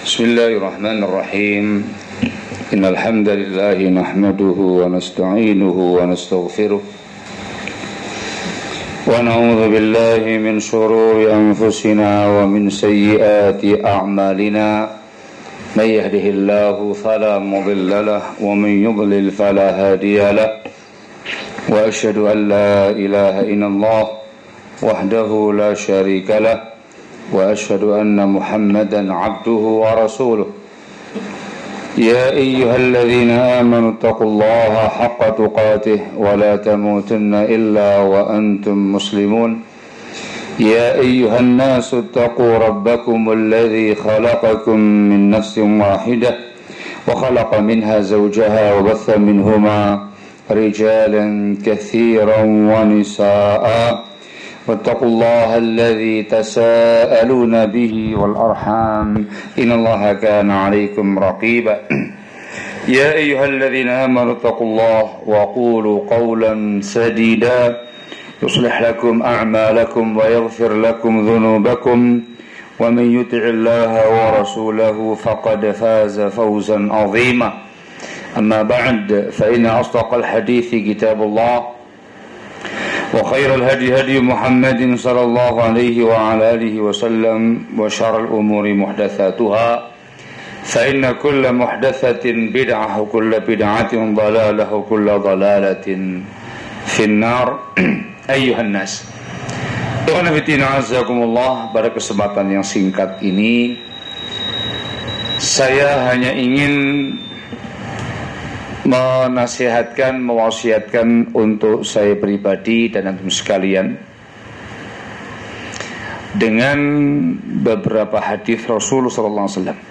بسم الله الرحمن الرحيم إن الحمد لله نحمده ونستعينه ونستغفره ونعوذ بالله من شرور أنفسنا ومن سيئات أعمالنا من يهده الله فلا مضل له ومن يضلل فلا هادي له وأشهد أن لا إله إلا الله وحده لا شريك له وأشهد أن محمدا عبده ورسوله يا أيها الذين آمنوا اتقوا الله حق تقاته ولا تموتن إلا وأنتم مسلمون يا أيها الناس اتقوا ربكم الذي خلقكم من نفس واحدة وخلق منها زوجها وبث منهما رجالا كثيرا ونساء واتقوا الله الذي تساءلون به والأرحام إن الله كان عليكم رقيبا يا أيها الذين آمنوا اتقوا الله وقولوا قولا سديدا يصلح لكم أعمالكم ويغفر لكم ذنوبكم ومن يطع الله ورسوله فقد فاز فوزا عظيما أما بعد فإن أصدق الحديث كتاب الله وخير الهدي هدي محمد صلى الله عليه وعلى آله وسلم وشر الأمور محدثاتها فإن كل محدثة بدعة وكل بدعة ضلالة وكل ضلالة في النار أيها الناس. Ikhwan fillah azakumullah, pada kesempatan yang singkat ini saya hanya ingin menasihatkan, mewasiatkan untuk saya pribadi dan antum sekalian dengan beberapa hadis Rasul sallallahu alaihi wasallam.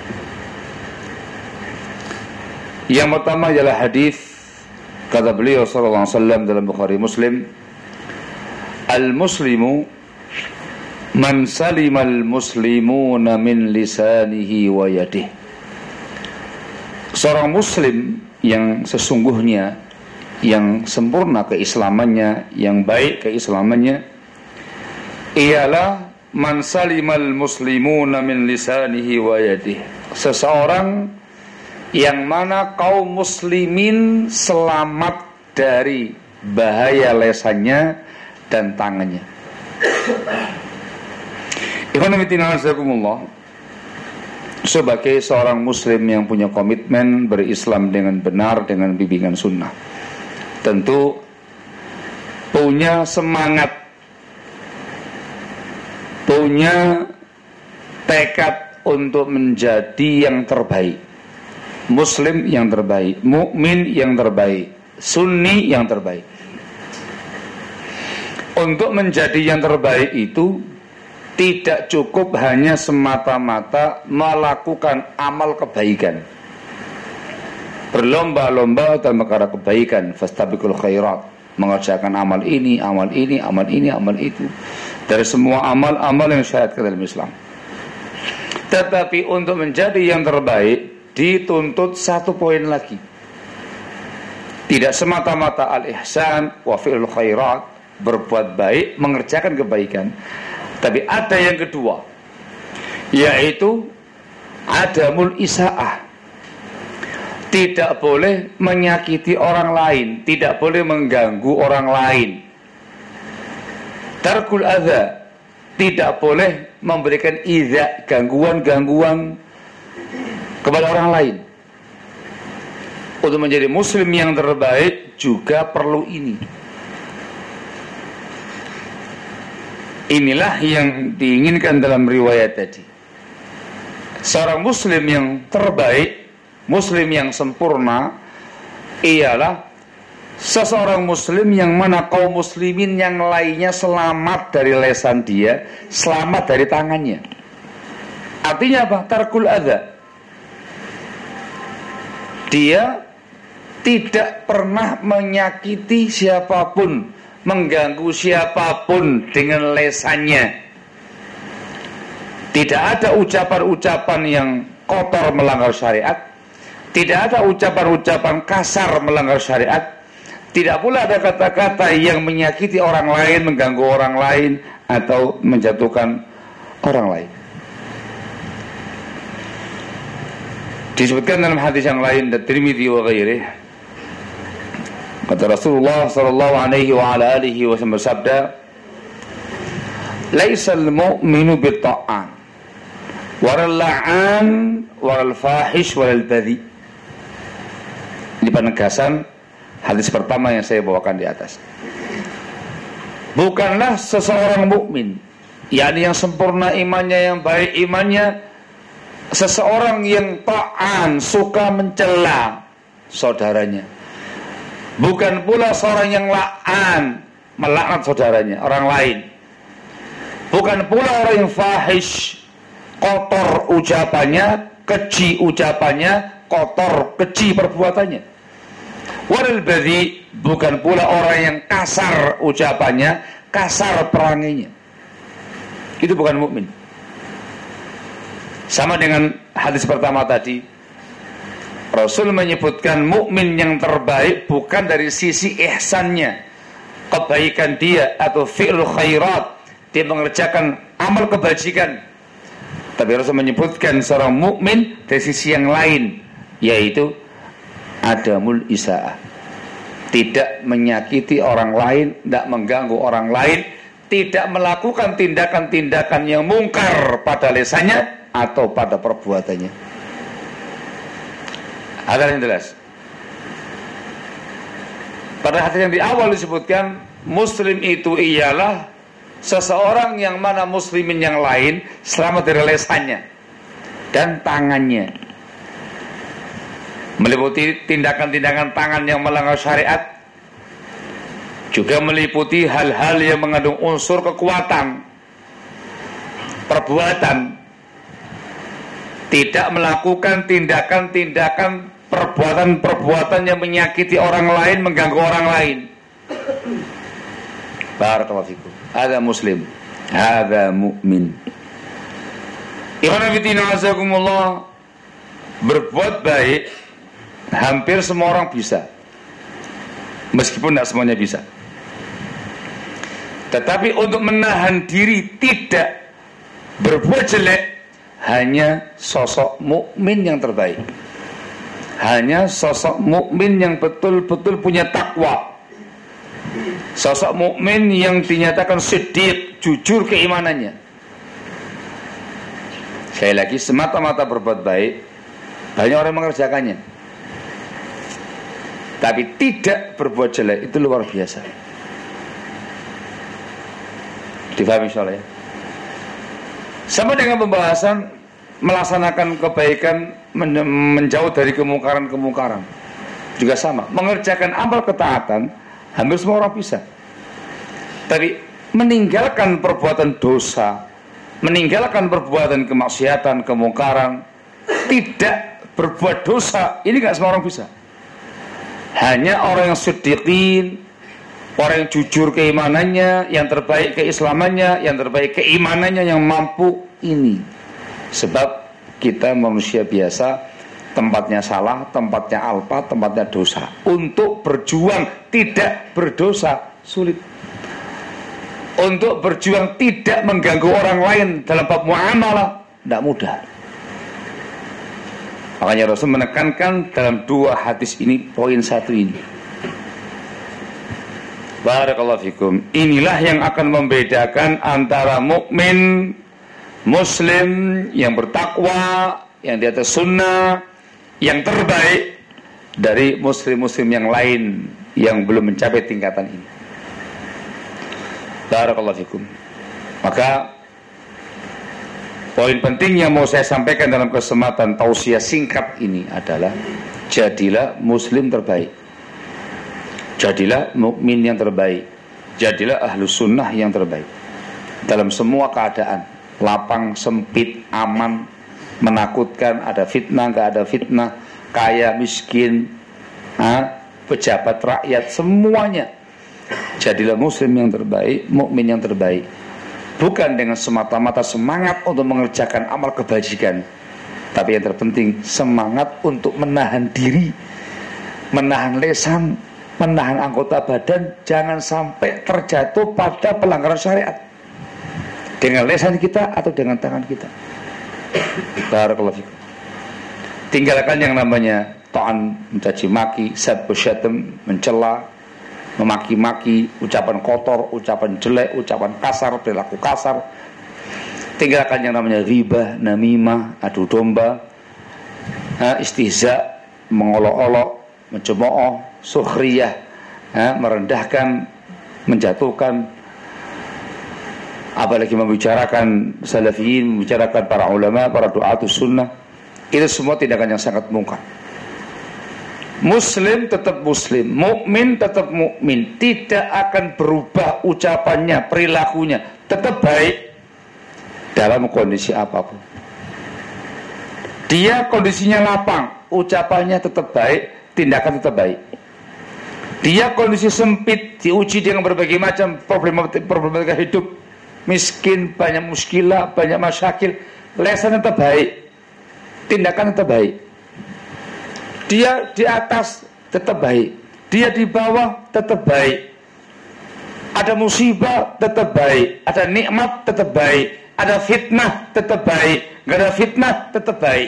Yang pertama adalah hadis kata beliau sallallahu alaihi wasallam dalam Bukhari Muslim, al-muslimu man salimal muslimuna min lisanihi wa yadihi. Seorang muslim yang sesungguhnya, yang sempurna keislamannya, yang baik keislamannya, ialah man salimal muslimuna min lisanihi wa yadihi. Seseorang yang mana kaum muslimin selamat dari bahaya lesannya dan tangannya. Ikhwan fillah azakumullah, sebagai seorang muslim yang punya komitmen berislam dengan benar, dengan bimbingan sunnah, tentu punya semangat, punya tekad untuk menjadi yang terbaik, muslim yang terbaik, mukmin yang terbaik, sunni yang terbaik. Untuk menjadi yang terbaik itu tidak cukup hanya semata-mata melakukan amal kebaikan, berlomba-lomba dalam perkara kebaikan, fastabiqul khairat, mengerjakan amal ini, amal ini, amal ini, amal itu, dari semua amal-amal yang syariatkan dalam Islam. Tetapi untuk menjadi yang terbaik dituntut satu poin lagi. Tidak semata-mata al-ihsan wa fi'lul khairat, berbuat baik, mengerjakan kebaikan, tapi ada yang kedua, yaitu adamul isaah. Tidak boleh menyakiti orang lain, tidak boleh mengganggu orang lain. Tarkul adza, tidak boleh memberikan idza, gangguan-gangguan kepada orang lain. Untuk menjadi muslim yang terbaik juga perlu ini. Inilah yang diinginkan dalam riwayat tadi. Seorang muslim yang terbaik, muslim yang sempurna, ialah seseorang muslim yang mana kaum muslimin yang lainnya selamat dari lesan dia, selamat dari tangannya. Artinya apa? Tarkul adza. Dia tidak pernah menyakiti siapapun, mengganggu siapapun dengan lesannya. Tidak ada ucapan-ucapan yang kotor melanggar syariat, tidak ada ucapan-ucapan kasar melanggar syariat, tidak pula ada kata-kata yang menyakiti orang lain, mengganggu orang lain, atau menjatuhkan orang lain. Disebutkan dalam hadis yang lain dari Tirmidzi wa ghairihi, kata Rasulullah sallallahu alaihi wa ala alihi wasallam bersabda, "Laisal mu'minu bitta'an waral la'an waral fahish waral badhi." Ini penegasan hadis pertama yang saya bawakan di atas. Bukanlah seseorang mukmin, yakni yang sempurna imannya, yang baik imannya, seseorang yang ta'an, suka mencela saudaranya. Bukan pula seorang yang la'an, melaknat saudaranya, orang lain. Bukan pula orang yang fahish, kotor ucapannya, keji ucapannya, kotor, keji perbuatannya. Walal badhi, bukan pula orang yang kasar ucapannya, kasar peranginya. Itu bukan mukmin. Sama dengan hadis pertama tadi, Rasul menyebutkan mukmin yang terbaik bukan dari sisi ihsannya, kebaikan dia atau fi'lul khairat, dia mengerjakan amal kebajikan. Tapi Rasul menyebutkan seorang mukmin dari sisi yang lain, yaitu adamul isaah, tidak menyakiti orang lain, tidak mengganggu orang lain, tidak melakukan tindakan-tindakan yang mungkar pada lisannya atau pada perbuatannya. Ada yang jelas. Pada hadis yang di awal disebutkan, muslim itu ialah seseorang yang mana muslimin yang lain selamat dari lisannya dan tangannya, meliputi tindakan-tindakan tangan yang melanggar syariat, juga meliputi hal-hal yang mengandung unsur kekuatan perbuatan, tidak melakukan tindakan-tindakan perbuatan-perbuatan yang menyakiti orang lain, mengganggu orang lain. Barakallahu fikum. Ada muslim, ada mukmin. Ikhwan fillah azakumullah, berbuat baik hampir semua orang bisa, meskipun tidak semuanya bisa. Tetapi untuk menahan diri tidak berbuat jelek, hanya sosok mukmin yang terbaik, hanya sosok mukmin yang betul-betul punya takwa, sosok mukmin yang dinyatakan siddiq, jujur keimanannya. Sekali lagi, semata-mata berbuat baik, banyak orang mengerjakannya, tapi tidak berbuat jelek, itu luar biasa. Difahami insyaallah ya. Sama dengan pembahasan melaksanakan kebaikan, menjauh dari kemungkaran-kemungkaran, juga sama. Mengerjakan amal ketaatan hampir semua orang bisa, tapi meninggalkan perbuatan dosa, meninggalkan perbuatan kemaksiatan, kemungkaran, tidak berbuat dosa, ini gak semua orang bisa. Hanya orang yang siddiqin, orang yang jujur keimanannya, yang terbaik keislamannya, yang terbaik keimanannya, yang mampu ini. Sebab kita manusia biasa, tempatnya salah, tempatnya alpa, tempatnya dosa. Untuk berjuang tidak berdosa sulit. Untuk berjuang tidak mengganggu orang lain dalam bab muamalah tidak mudah. Makanya Rasul menekankan dalam dua hadis ini, poin satu ini. Barakallahu fikum. Inilah yang akan membedakan antara mukmin, muslim yang bertakwa, yang di atas sunnah, yang terbaik, dari muslim-muslim yang lain yang belum mencapai tingkatan ini. Barakallahu fikum. Maka poin penting yang mau saya sampaikan dalam kesempatan tausiah singkat ini adalah, jadilah muslim terbaik, jadilah mukmin yang terbaik, jadilah ahlu sunnah yang terbaik dalam semua keadaan, lapang, sempit, aman, menakutkan, ada fitnah, gak ada fitnah, kaya, miskin, pejabat, rakyat, semuanya. Jadilah muslim yang terbaik, mukmin yang terbaik. Bukan dengan semata-mata semangat untuk mengerjakan amal kebajikan, tapi yang terpenting semangat untuk menahan diri, menahan lisan, menahan anggota badan, jangan sampai terjatuh pada pelanggaran syariat dengan lisan kita atau dengan tangan kita. Barakallahu fikum. Tinggalkan yang namanya ta'an, mencaci maki, sabbu syatam, mencela, memaki-maki, ucapan kotor, ucapan jelek, ucapan kasar, perilaku kasar. Tinggalkan yang namanya ghibah, namimah, adu domba, istihza, mengolok-olok, mencemooh, sukhriyah, merendahkan, menjatuhkan, apalagi membicarakan salafiyin, membicarakan para ulama, para du'atus sunnah. Itu semua tindakan yang sangat mungkar. Muslim tetap muslim, mukmin tetap mukmin, tidak akan berubah ucapannya, perilakunya, tetap baik dalam kondisi apapun. Dia kondisinya lapang, ucapannya tetap baik, tindakan tetap baik. Dia kondisi sempit, diuji dengan berbagai macam problematika hidup, miskin, banyak muskilah, banyak masyakil, lesan tetap baik, tindakan tetap baik. Dia di atas tetap baik, dia di bawah tetap baik. Ada musibah tetap baik, ada nikmat tetap baik, ada fitnah tetap baik, gak ada fitnah tetap baik.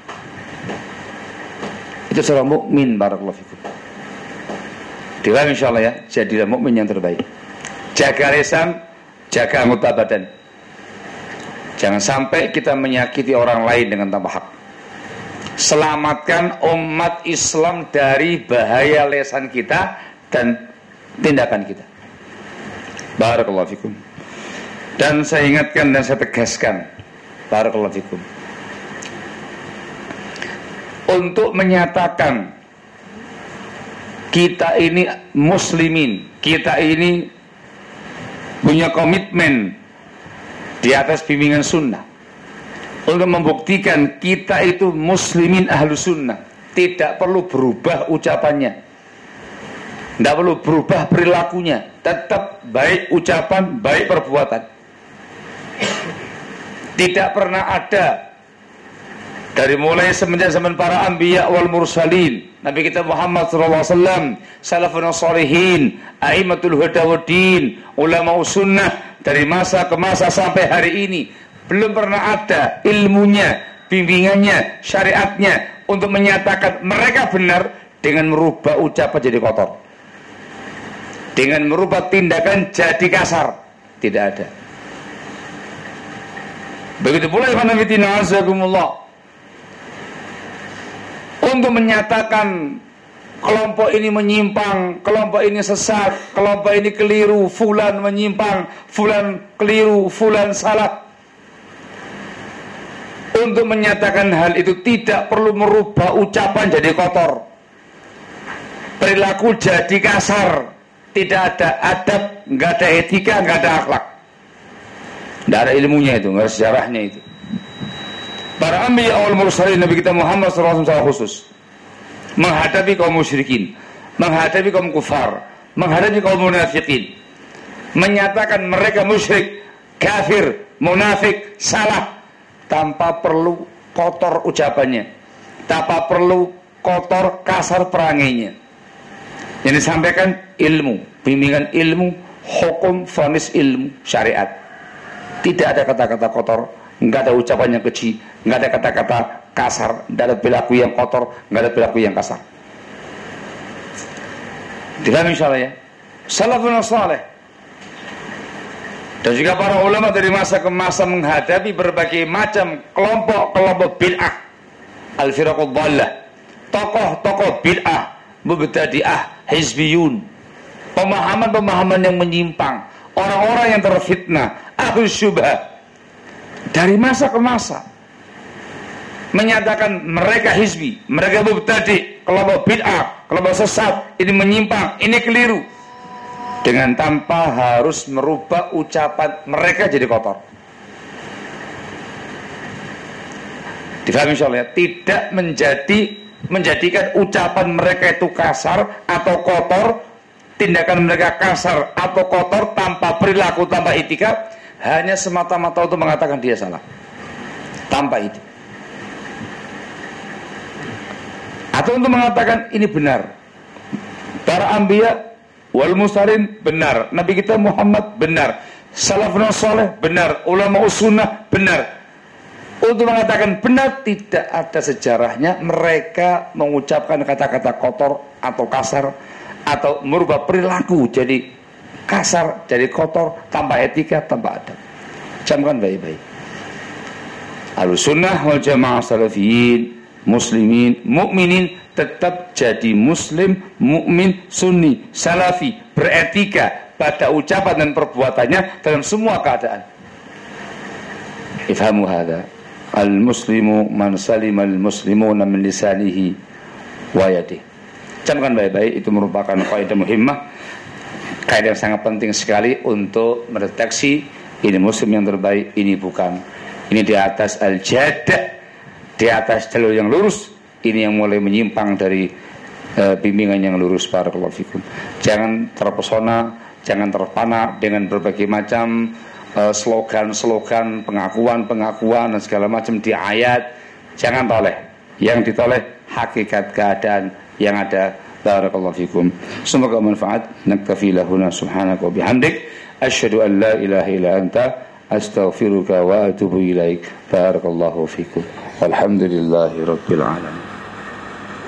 Itu seorang mukmin, barakallahu fikum. Dilam insyaallah ya, jadilah mukmin yang terbaik. Jaga lisan, jaga anggota badan. Jangan sampai kita menyakiti orang lain dengan tanpa hak. Selamatkan umat Islam dari bahaya lisan kita dan tindakan kita. Barakallahu fikum. Dan saya ingatkan dan saya tegaskan, barakallahu fikum, untuk menyatakan kita ini muslimin, kita ini punya komitmen di atas bimbingan sunnah, untuk membuktikan kita itu muslimin ahlu sunnah, tidak perlu berubah ucapannya, tidak perlu berubah perilakunya, tetap baik ucapan, baik perbuatan. Tidak pernah ada dari mulai semenjak zaman para anbiya wal mursalin, Nabi kita Muhammad SAW, salafun shalihin, a'immatul huda waddin, ulama sunnah, dari masa ke masa sampai hari ini, belum pernah ada ilmunya, bimbingannya, syariatnya untuk menyatakan mereka benar dengan merubah ucapan jadi kotor, dengan merubah tindakan jadi kasar. Tidak ada. Begitu pula untuk menyatakan kelompok ini menyimpang, kelompok ini sesat, kelompok ini keliru, fulan menyimpang, fulan keliru, fulan salah. Untuk menyatakan hal itu tidak perlu merubah ucapan jadi kotor, perilaku jadi kasar, tidak ada adab, nggak ada etika, nggak ada akhlak, nggak ada ilmunya itu, nggak ada sejarahnya itu. Para anbiya wal mursalin, Nabi kita Muhammad SAW secara khusus menghadapi kaum musyrikin, menghadapi kaum kufar, menghadapi kaum munafikin, menyatakan mereka musyrik, kafir, munafik, salah, tanpa perlu kotor ucapannya, tanpa perlu kotor kasar perangainya. Yang disampaikan ilmu, bimbingan ilmu, hukum, vonis ilmu, syariat. Tidak ada kata-kata kotor, nggak ada ucapan yang keji, nggak ada kata-kata kasar, nggak ada perilaku yang kotor, nggak ada perilaku yang kasar. Difahami insyaallah ya. Salafun saleh dan juga para ulama dari masa ke masa menghadapi berbagai macam kelompok-kelompok bid'ah, al-firaqud dhallah, tokoh-tokoh bid'ah, mubtadi'ah, hizbiyun, pemahaman-pemahaman yang menyimpang, orang-orang yang terfitnah, ahlus syubhah. Dari masa ke masa menyatakan mereka hizbi, mereka mubtadi', kelompok bid'ah, kelompok sesat, ini menyimpang, ini keliru, dengan tanpa harus merubah ucapan mereka jadi kotor. Difahami insyaallah ya, tidak menjadikan ucapan mereka itu kasar atau kotor, tindakan mereka kasar atau kotor tanpa perilaku, tanpa etika, hanya semata-mata untuk mengatakan dia salah, tanpa itu. Atau untuk mengatakan ini benar, para anbiya wal mursalin benar, Nabi kita Muhammad benar, salafun saleh benar, ulama sunnah benar. Untuk mengatakan benar, tidak ada sejarahnya mereka mengucapkan kata-kata kotor atau kasar, atau merubah perilaku jadi kasar, jadi kotor, tanpa etika, tanpa adab. Camkan baik-baik. Ahlussunnah wal jamaah salafiyin, muslimin, mukminin tetap jadi muslim, mukmin, sunni, salafi, beretika pada ucapan dan perbuatannya dalam semua keadaan. Ifhamu hadza. Al-muslimu man salima al-muslimuna min lisanihi wa yadihi. Camkan baik-baik, itu merupakan kaidah muhimmah, kaidah yang sangat penting sekali untuk mendeteksi ini muslim yang terbaik, ini bukan. Ini di atas al-jada, di atas jalur yang lurus, ini yang mulai menyimpang dari bimbingan yang lurus. Barakallahu fikum. Jangan terpesona, jangan terpana dengan berbagai macam slogan-slogan, pengakuan-pengakuan dan segala macam di ayat. Jangan toleh. Yang ditoleh hakikat keadaan yang ada. Barakallahu fikum. Semoga manfaat. Naktafi lahuna subhanaka wa bihamdik. Asyhadu an la ilaha illa anta astaghfiruka wa atubu ilaik. Barakallahu fikum. Alhamdulillahi rabbil alamin.